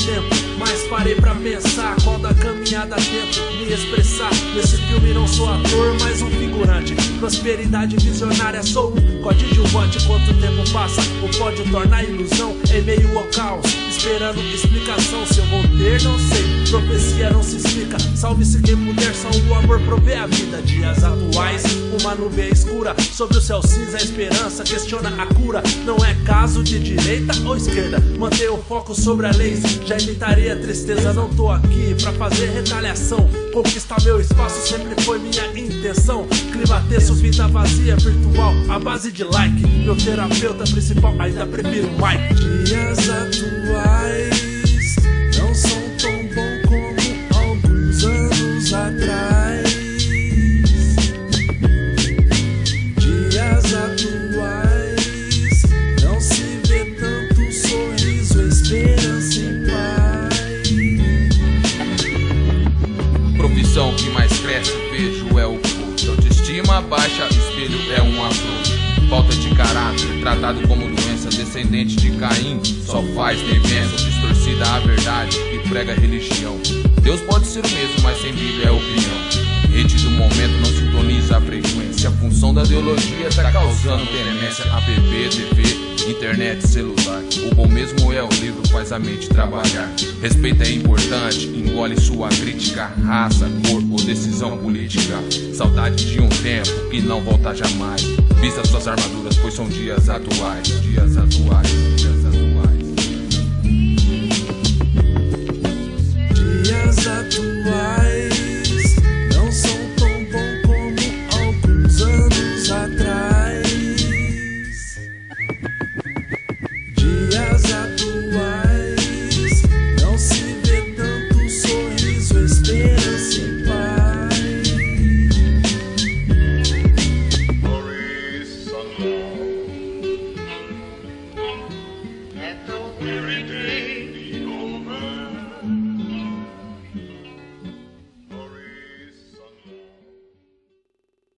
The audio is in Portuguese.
tempo, mas parei pra pensar qual da caminhada tento me expressar. Nesse filme não sou ator, mas um figurante. Prosperidade visionária, sou um coadjuvante. Quanto tempo passa, o pódio torna ilusão em meio ao caos, esperando explicação. Se eu vou ter, não sei, profecia não se explica. Salve-se quem puder, só o amor provê a vida. Dias atuais, uma nuvem escura sobre o céu cinza, a esperança questiona a cura. Não é caso de direita ou esquerda, mantenha o foco sobre a lei. Já evitaria a tristeza, não tô aqui pra fazer retaliação. Conquistar meu espaço sempre foi minha intenção. Clima tenso, vida vazia, virtual, a base de like. Meu terapeuta principal, ainda prefiro o Mike. Dias atuais não são tão bons como alguns anos atrás. Dias atuais não se vê tanto sorriso, esperança e paz. Profissão que mais cresce, vejo é o coach. Autoestima baixa, espelho é um afro. Falta de caráter, tratado como doença, descendente de Caim, só faz demência, distorcida a verdade e prega religião. Deus pode ser o mesmo, mas sem Bíblia é opinião. Rede do momento não sintoniza a frequência. A função da ideologia tá causando demência. App, TV, internet, celular. O bom mesmo é o livro, faz a mente trabalhar. Respeito é importante, engole sua crítica. Raça, cor ou decisão política. Saudade de um tempo que não volta jamais. Vista suas armaduras, pois são dias atuais. Dias atuais, dias atuais.